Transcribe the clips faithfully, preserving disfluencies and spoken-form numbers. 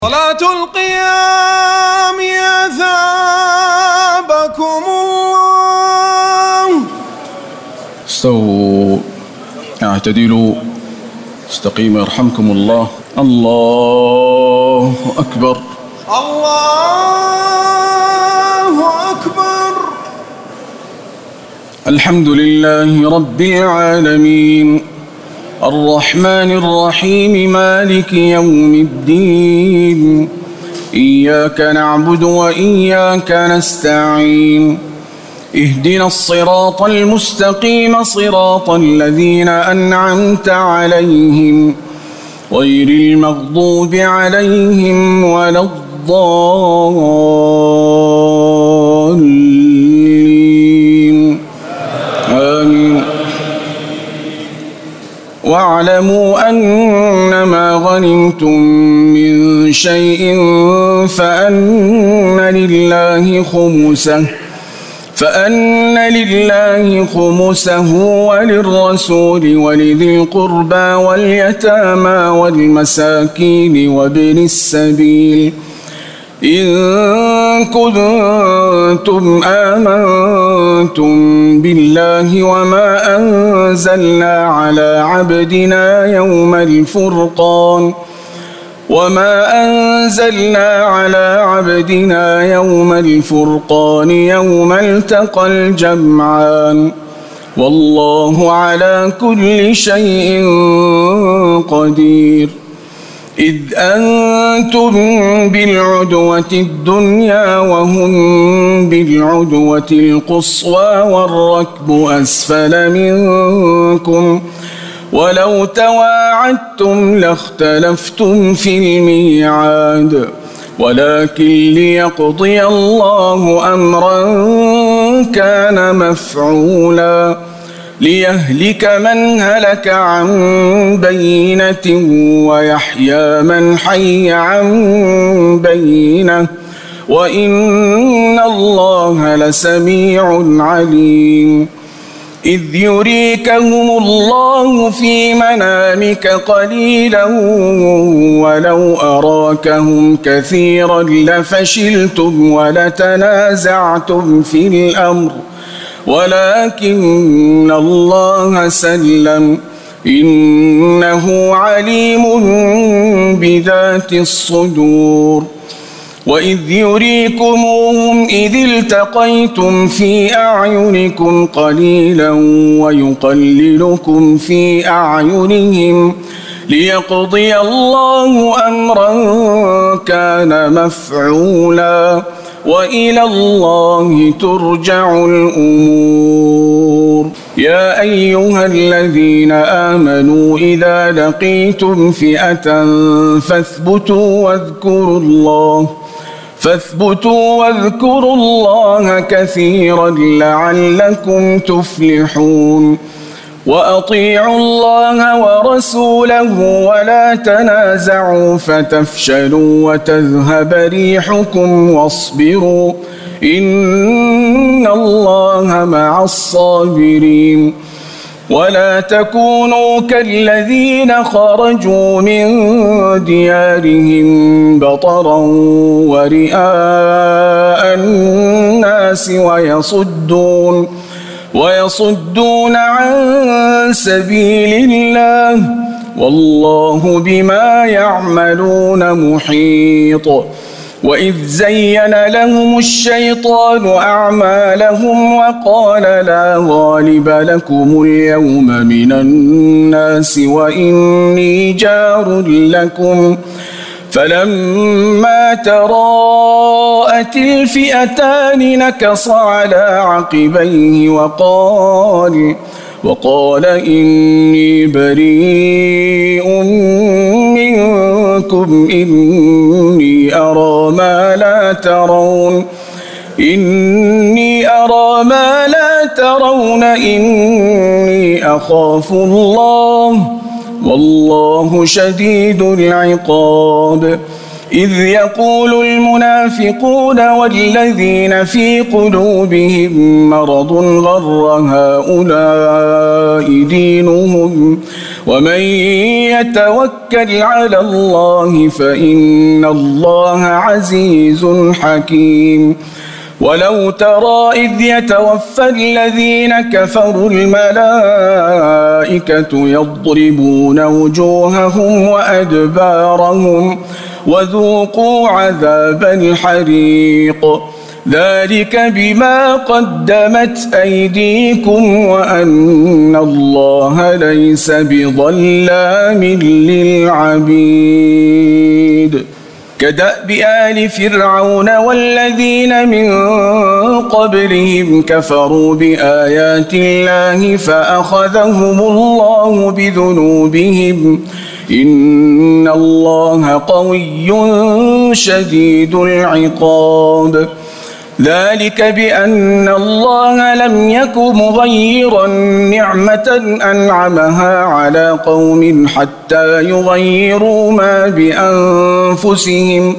صلاة القيام أثابكم الله. استووا، اعتدلوا، استقيموا يرحمكم الله. الله أكبر. الله أكبر. الحمد لله رب العالمين، الرحمن الرحيم، مالك يوم الدين. إياك نعبد وإياك نستعين، اهدنا الصراط المستقيم، صراط الذين أنعمت عليهم غير المغضوب عليهم ولا الضالين. آمين. واعلموا أنما غنمتم من شيء فأن لله خمسه فأن لله خمسه وللرسول ولذي القربى واليتامى والمساكين وابن السبيل إن كنتم آمنتم بالله وما أنزلنا على عبدنا يوم الفرقان وما أنزلنا على عبدنا يوم الفرقان يوم التقى الجمعان والله على كل شيء قدير. إذ أنتم بالعدوة الدنيا وهم بالعدوة القصوى والركب أسفل منكم ولو تواعدتم لاختلفتم في الميعاد ولكن ليقضي الله أمرا كان مفعولا ليهلك من هلك عن بينة ويحيى من حي عن بينة وإن الله لسميع عليم. إذ يريكهم الله في منامك قليلا ولو أراكهم كثيرا لفشلتم ولتنازعتم في الأمر ولكن الله سلم إنه عليم بذات الصدور. وإذ يريكموهم إذ التقيتم في أعينكم قليلا ويقللكم في أعينهم ليقضي الله أمرا كان مفعولا وإلى الله ترجع الأمور. يا أيها الذين آمنوا إذا لقيتم فئة فاثبتوا واذكروا الله فاثبتوا واذكروا الله كثيرا لعلكم تفلحون. وأطيعوا الله ورسوله ولا تنازعوا فتفشلوا وتذهب ريحكم واصبروا إن الله مع الصابرين. ولا تكونوا كالذين خرجوا من ديارهم بطرا ورئاء الناس ويصدون ويصدون عن سبيل الله والله بما يعملون محيط. وإذ زين لهم الشيطان أعمالهم وقال لا غالب لكم اليوم من الناس وإني جار لكم فلما تراءت الفئتان نكص على عقبيه وقال وقال إني بريء منكم إني أرى ما لا ترون إني أرى ما لا ترون إني أخاف الله والله شديد العقاب. إذ يقول المنافقون والذين في قلوبهم مرض غر هؤلاء دينهم ومن يتوكل على الله فإن الله عزيز حكيم ولو ترى إذ يتوفى الذين كفروا الملائكة يضربون وجوههم وأدبارهم وذوقوا عذاب الحريق ذلك بما قدمت أيديكم وأن الله ليس بظلام للعبيد كدأب آل فرعون والذين من قبلهم كفروا بآيات الله فأخذهم الله بذنوبهم إن الله قوي شديد العقاب ذلك بأن الله لم يك مغيرا نعمة أنعمها على قوم حتى يغيروا ما بأنفسهم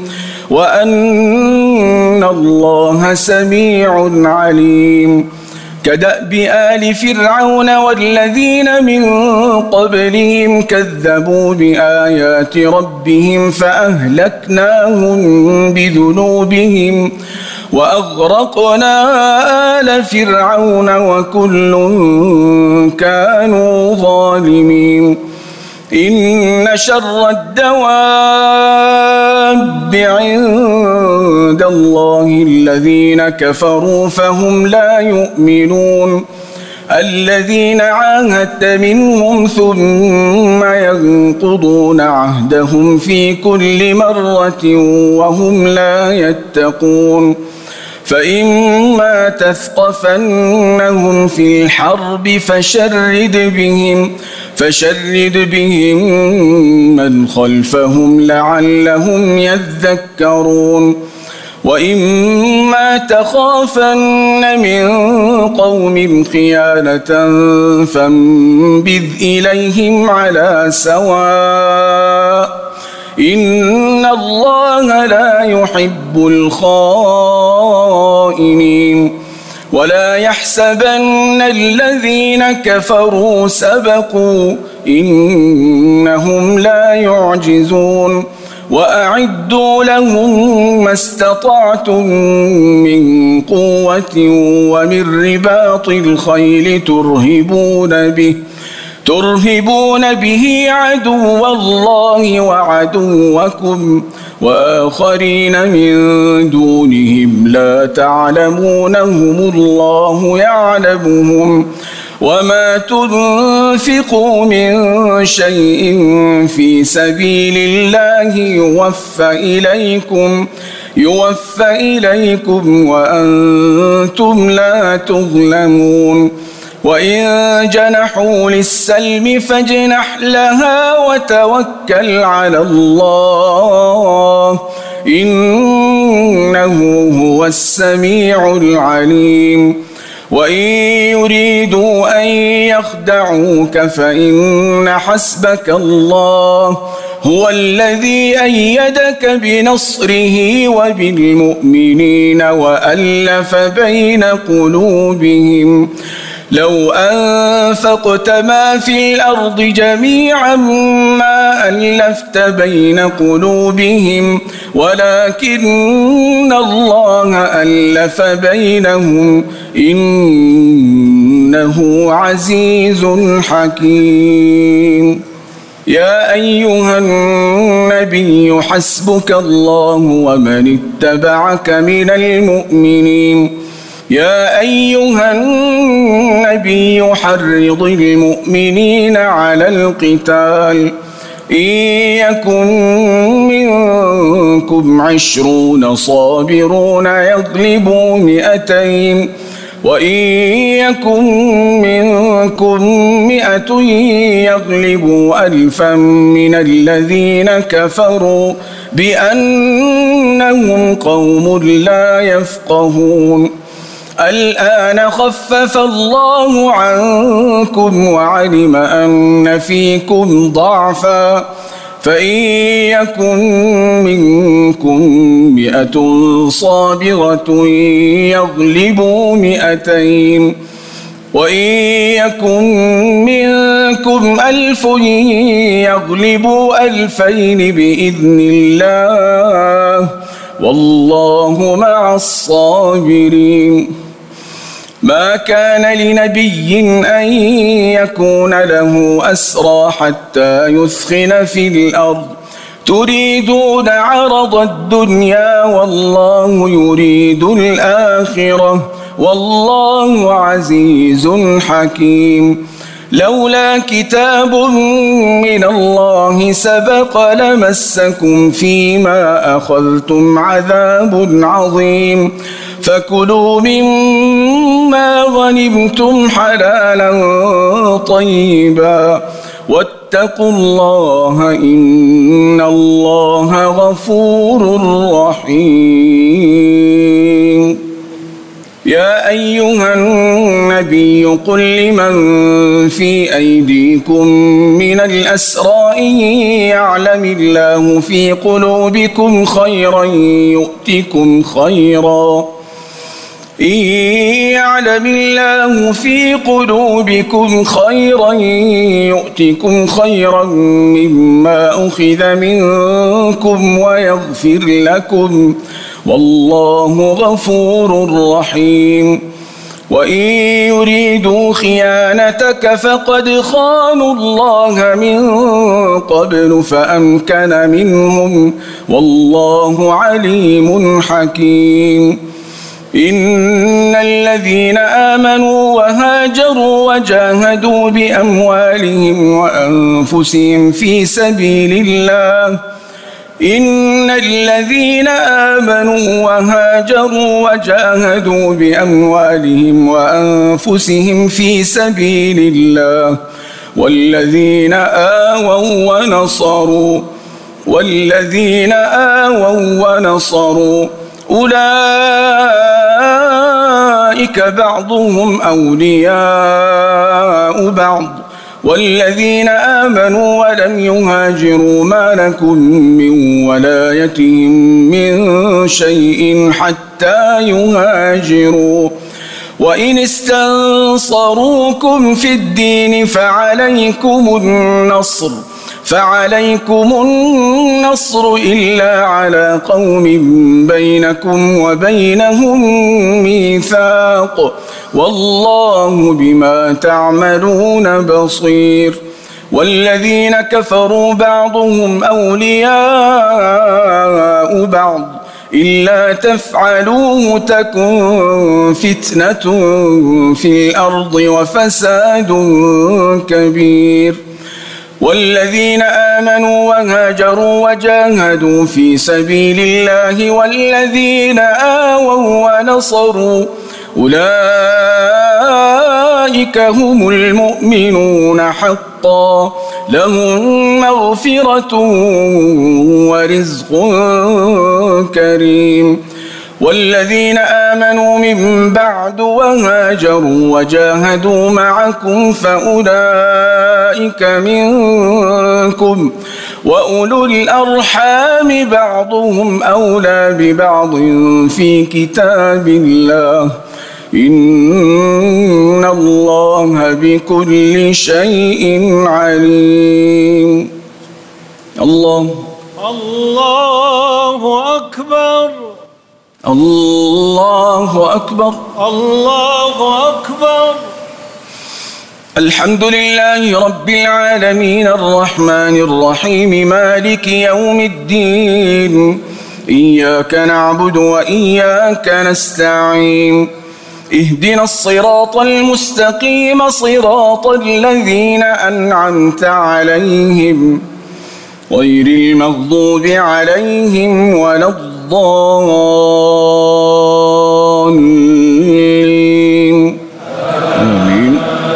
وأن الله سميع عليم كدأب آل فرعون والذين من قبلهم كذبوا بآيات ربهم فأهلكناهم بذنوبهم وأغرقنا آل فرعون وكل كانوا ظالمين إن شر الدواب عند الله الذين كفروا فهم لا يؤمنون الذين عاهدت منهم ثم ينقضون عهدهم في كل مرة وهم لا يتقون فإما تثقفنهم في الحرب فشرد بهم فشرد بهم من خلفهم لعلهم يذكرون وإما تخافن من قوم خيانة فانبذ إليهم على سواء إن الله لا يحب الخائنين ولا يحسبن الذين كفروا سبقوا إنهم لا يعجزون وأعدوا لهم ما استطعتم من قوة ومن رباط الخيل ترهبون به ترهبون به عدو الله وعدوكم وآخرين من دونهم لا تعلمونهم الله يعلمهم وما تنفقوا من شيء في سبيل الله يوفى إليكم يوفى إليكم وأنتم لا تظلمون وإن جنحوا للسلم فاجنح لها وتوكل على الله إنه هو السميع العليم وإن يريدوا أن يخدعوك فإن حسبك الله هو الذي أيدك بنصره وبالمؤمنين وألف بين قلوبهم لو أنفقت ما في الأرض جميعا ما ألفت بين قلوبهم ولكن الله ألف بينهم إنه عزيز حكيم يا أيها النبي حسبك الله ومن اتبعك من المؤمنين يا أيها النبي حرض المؤمنين على القتال إن يكن منكم عشرون صابرون يغلبوا مئتين وإن يكن منكم مئة يغلبوا ألفا من الذين كفروا بأنهم قوم لا يفقهون الآن خفف الله عنكم وعلم أن فيكم ضعفا فإن يكن منكم مئة صابرة يغلبوا مئتين وإن يكن منكم ألف يغلبوا ألفين بإذن الله والله مع الصابرين. ما كان لنبي أن يكون له أسرى حتى يثخن في الأرض تريدون عرض الدنيا والله يريد الآخرة والله عزيز حكيم. لولا كتاب من الله سبق لمسكم فيما أخذتم عذاب عظيم فكلوا مما غنمتم حلالا طيبا واتقوا الله إن الله غفور رحيم. يا أيها النبي قل لمن في أيديكم من الأسرى إن يعلم الله في قلوبكم خيرا يؤتكم خيرا إن يعلم الله في قلوبكم خيرا يؤتكم خيرا مما أخذ منكم ويغفر لكم والله غفور رحيم. وإن يريدوا خيانتك فقد خانوا الله من قبل فأمكن منهم والله عليم حكيم. إن الذين آمنوا وهاجروا وجاهدوا بأموالهم وأنفسهم في سبيل الله إن الذين آمنوا وهاجروا وجاهدوا بأموالهم وأنفسهم في سبيل الله والذين آووا ونصروا والذين آووا ونصروا أولئك بعضهم أولياء بعض والذين آمنوا ولم يهاجروا ما لكم من ولايتهم من شيء حتى يهاجروا وإن استنصروكم في الدين فعليكم النصر فعليكم النصر إلا على قوم بينكم وبينهم ميثاق والله بما تعملون بصير. والذين كفروا بعضهم أولياء بعض إلا تفعلوه تكن فتنة في الأرض وفساد كبير. والذين آمنوا وهاجروا وجاهدوا في سبيل الله والذين آووا ونصروا أولئك هم المؤمنون حقا لهم مغفرة ورزق كريم. والذين آمنوا من بعد وهاجروا وجاهدوا معكم فأولئك منكم وأولو الأرحام بعضهم أولى ببعض في كتاب الله إن الله بكل شيء عليم. الله الله أكبر الله أكبر الله أكبر. الحمد لله رب العالمين الرحمن الرحيم مالك يوم الدين إياك نعبد وإياك نستعين اهدنا الصراط المستقيم صراط الذين أنعمت عليهم غير المغضوب عليهم ولا الضالين آمين.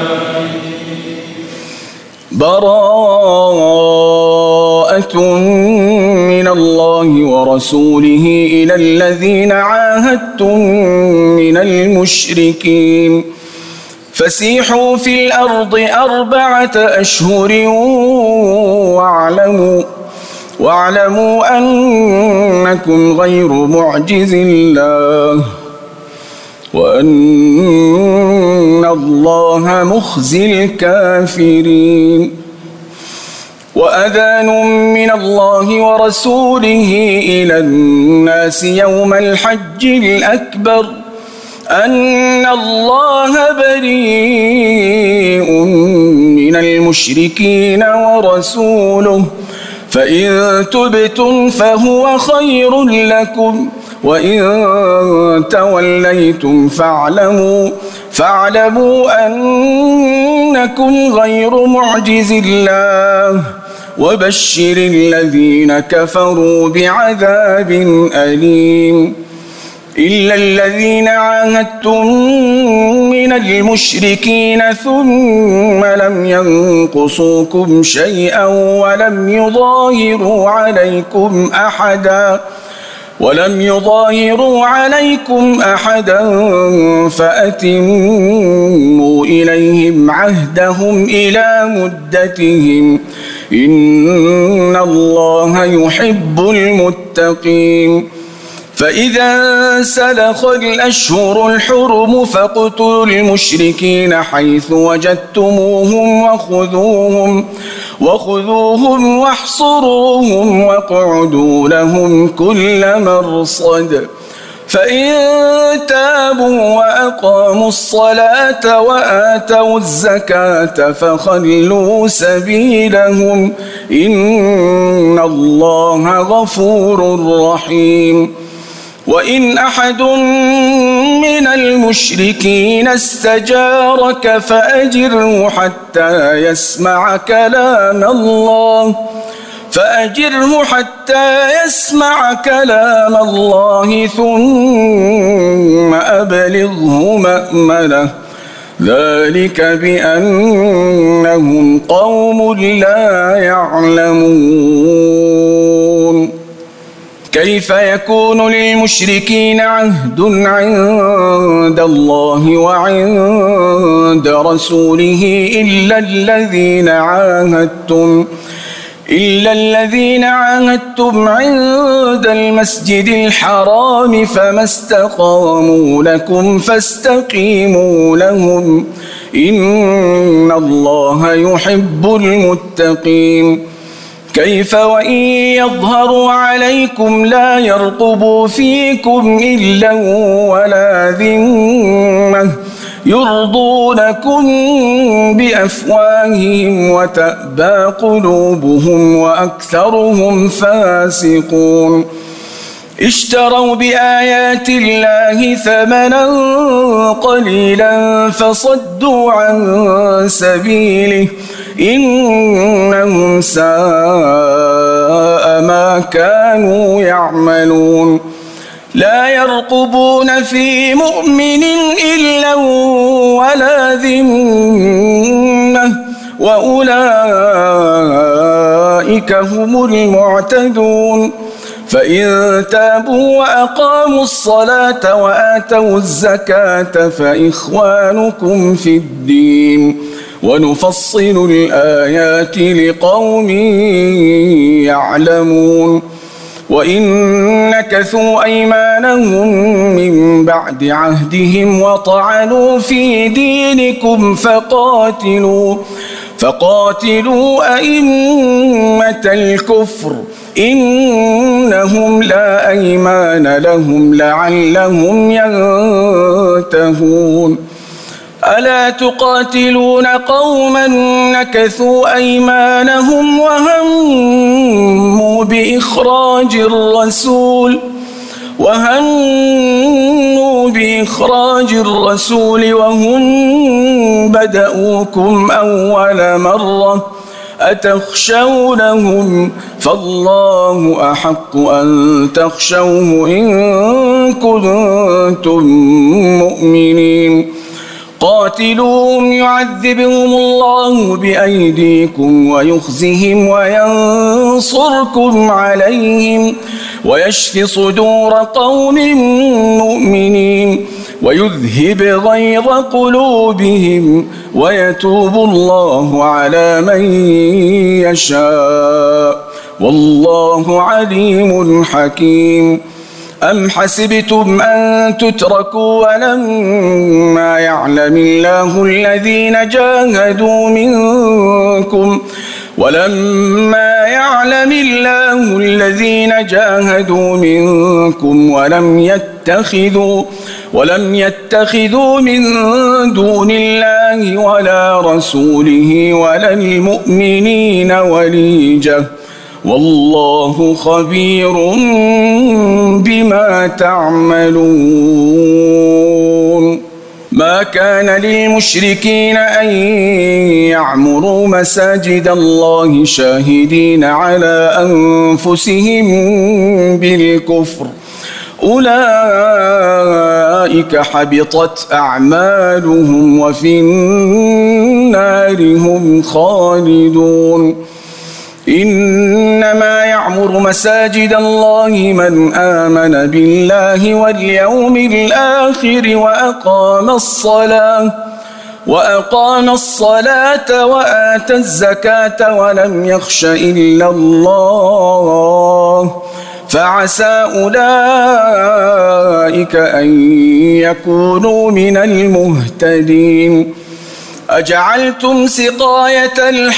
براءة من الله ورسوله إلى الذين عاهدتم من المشركين فسيحوا في الأرض أربعة أشهر واعلموا واعلموا أنكم غير معجز الله وأن الله مخزي الكافرين. وأذان من الله ورسوله إلى الناس يوم الحج الأكبر أن الله بريء من المشركين ورسوله فإن تبتم فهو خير لكم وإن توليتم فاعلموا فاعلموا أنكم غير معجز الله وبشر الذين كفروا بعذاب أليم. إلا الذين عاهدتم من المشركين ثم لم ينقصوكم شيئا ولم يظاهروا عليكم أحدا ولم يظاهروا عليكم أحدا فأتموا إليهم عهدهم إلى مدتهم إن الله يحب المتقين. فإذا سلخ الأشهر الحرم فاقتلوا المشركين حيث وجدتموهم وخذوهم وخذوهم واحصروهم واقعدوا لهم كل مرصد. فإن تابوا وأقاموا الصلاة وآتوا الزكاة فخلوا سبيلهم إن الله غفور رحيم. وإن أحد من المشركين استجارك فأجره حتى يسمع كلام الله فأجره حتى يسمع كلام الله ثم أبلغه مأمنه ذلك بأنهم قوم لا يعلمون. كيف يكون للمشركين عهد عند الله وعند رسوله إلا الذين عاهدتم إلا الذين عاهدتم عند المسجد الحرام فما استقاموا لكم فاستقيموا لهم إن الله يحب المتقين. كيف وإن يظهروا عليكم لا يرقبوا فيكم إلا ولا ذمة يرضونكم بأفواههم وتأبى قلوبهم وأكثرهم فاسقون. اشتروا بآيات الله ثمنا قليلا فصدوا عن سبيله إنهم ساء ما كانوا يعملون. لا يرقبون في مؤمن إلا ولا ذمة وأولئك هم المعتدون. فإن تابوا وأقاموا الصلاة وآتوا الزكاة فإخوانكم في الدين ونفصل الآيات لقوم يعلمون. وإن نكثوا أيمانهم من بعد عهدهم وطعنوا في دينكم فقاتلوا فقاتلوا أئمة الكفر إنهم لا أيمان لهم لعلهم ينتهون. ألا تقاتلون قوما نكثوا أيمانهم وهموا بإخراج الرسول وهموا بإخراج الرسول وهم بدأوكم أول مرة أتخشونهم فالله أحق أن تخشوه إن كنتم مؤمنين. قاتلوهم يعذبهم الله بأيديكم ويخزهم وينصركم عليهم ويشف صدور قوم مؤمنين ويذهب غيظ قلوبهم ويتوب الله على من يشاء والله عليم حكيم. أم حسبتم أن تتركوا ولما يعلم الله الذين جاهدوا منكم ولما يعلم الله الذين جاهدوا منكم ولم يتخذوا ولم يتخذوا من دون الله ولا رسوله ولا المؤمنين وليجة والله خبير بما تعملون. ما كان للمشركين أن يعمروا مساجد الله شاهدين على أنفسهم بالكفر أولئك حبطت أعمالهم وفي النار هم خالدون. إنما يعمر مساجد الله من آمن بالله واليوم الآخر وأقام الصلاة وأقام الصلاة وآتى الزكاة ولم يخش إلا الله فعسى أولئك أن يكونوا من المهتدين. أجعلتم سقاية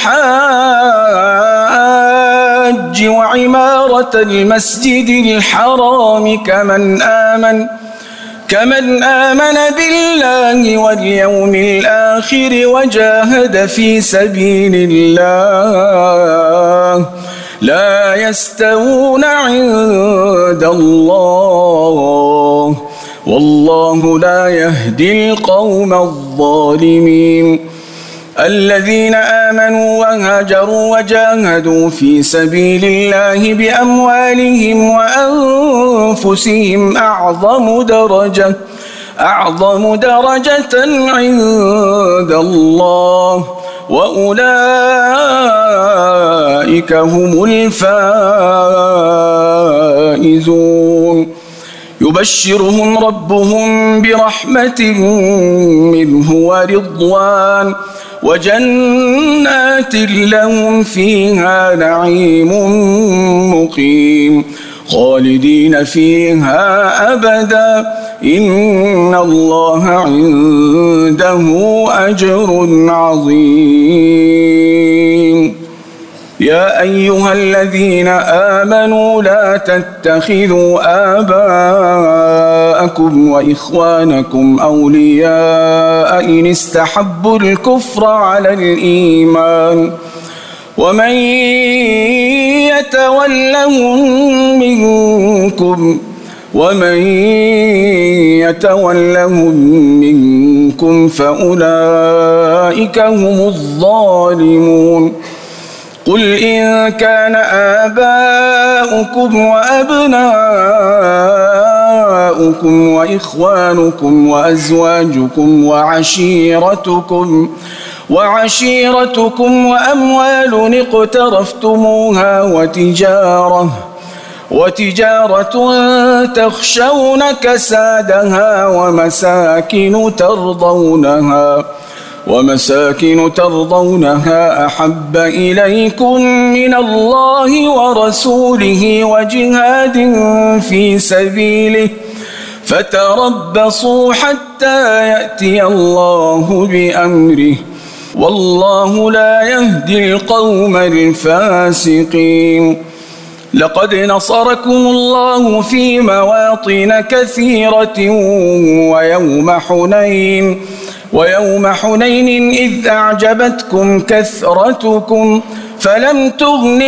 الحاج وعمارة المسجد الحرام كمن آمن كمن آمن بالله واليوم الآخر وجاهد في سبيل الله لا يستوون عند الله والله لا يهدي القوم الظالمين. الذين آمنوا وهاجروا وجاهدوا في سبيل الله بأموالهم وأنفسهم أعظم درجة أعظم درجة عند الله وأولئك هم الفائزون. يبشرهم ربهم برحمة منه ورضوان وجنات لهم فيها نعيم مقيم خالدين فيها أبدا إن الله عنده أجر عظيم. يا أيها الذين آمنوا لا تتخذوا آباءكم وإخوانكم أولياء إن استحبوا الكفر على الإيمان ومن يتولهم منكم ومن يتولهم منكم فأولئك هم الظالمون. قل إن كان آباؤكم وأبناؤكم وإخوانكم وأزواجكم وعشيرتكم وعشيرتكم وأموال اقترفتموها وتجارة وتجارة تخشون كسادها ومساكن ترضونها ومساكن ترضونها أحب إليكم من الله ورسوله وجهاد في سبيله فتربصوا حتى يأتي الله بأمره والله لا يهدي القوم الفاسقين. لقد نصركم الله في مواطن كثيرة ويوم حنين ويوم حنين إذ أعجبتكم كثرتكم فلم تغن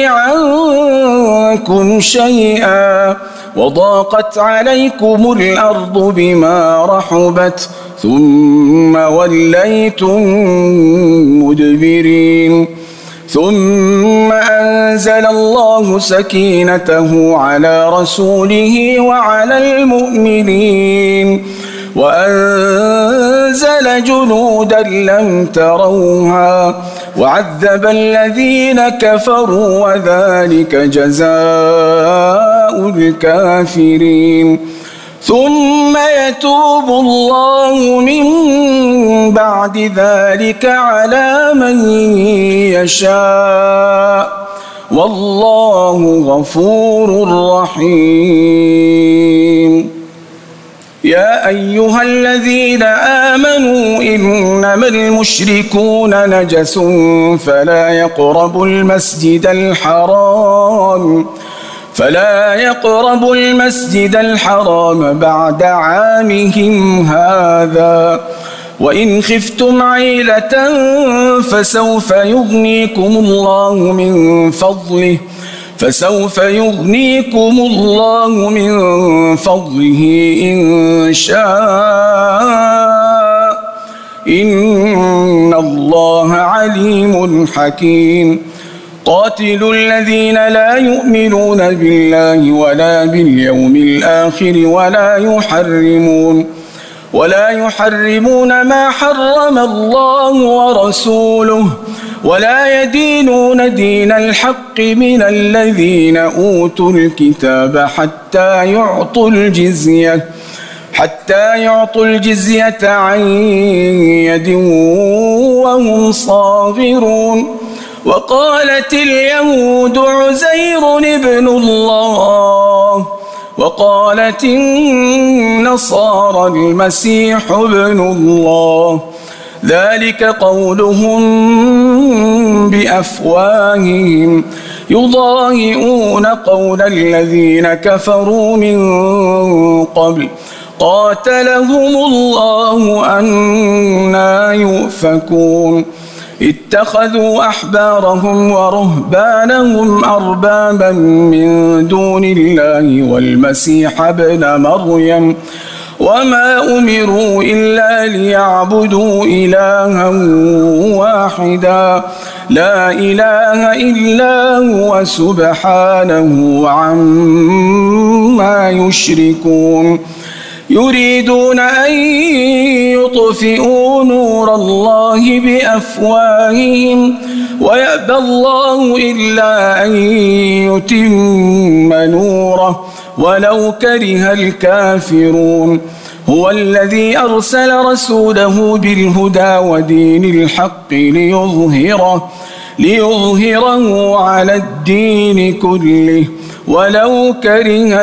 عنكم شيئا وضاقت عليكم الأرض بما رحبت ثم وليتم مدبرين. ثم أنزل الله سكينته على رسوله وعلى المؤمنين وأنزل جنودا لم تروها وعذب الذين كفروا وذلك جزاء الكافرين. ثم يتوب الله من بعد ذلك على من يشاء والله غفور رحيم. يا أيها الذين آمنوا إنما المشركون نجس فلا يقربوا المسجد الحرام فلا يقربوا المسجد الحرام بعد عامهم هذا وإن خفتم عيلة فسوف يغنيكم الله من فضله فسوف يغنيكم الله من فضله إن شاء إن الله عليم حكيم. قاتلوا الذين لا يؤمنون بالله ولا باليوم الآخر ولا يحرمون ولا يحرمون ما حرم الله ورسوله ولا يدينون دين الحق من الذين أوتوا الكتاب حتى يعطوا الجزية حتى يعطوا الجزية عن يد وهم صاغرون. وقالت اليهود عزير ابن الله وقالت النصارى المسيح ابن الله ذلك قولهم بأفواههم يضاهئون قول الذين كفروا من قبل قاتلهم الله أنى يؤفكون. اتخذوا أحبارهم ورهبانهم أربابا من دون الله والمسيح ابن مريم وما أمروا إلا ليعبدوا إلها واحدا لا إله إلا هو سبحانه عما يشركون. يريدون أن يطفئوا نور الله بأفواههم ويأبى الله إلا أن يتم نوره ولو كره الكافرون. هو الذي أرسل رسوله بالهدى ودين الحق ليظهره ليظهره على الدين كله ولو كره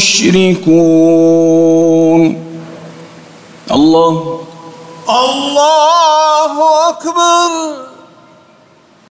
المشركون. الله الله أكبر.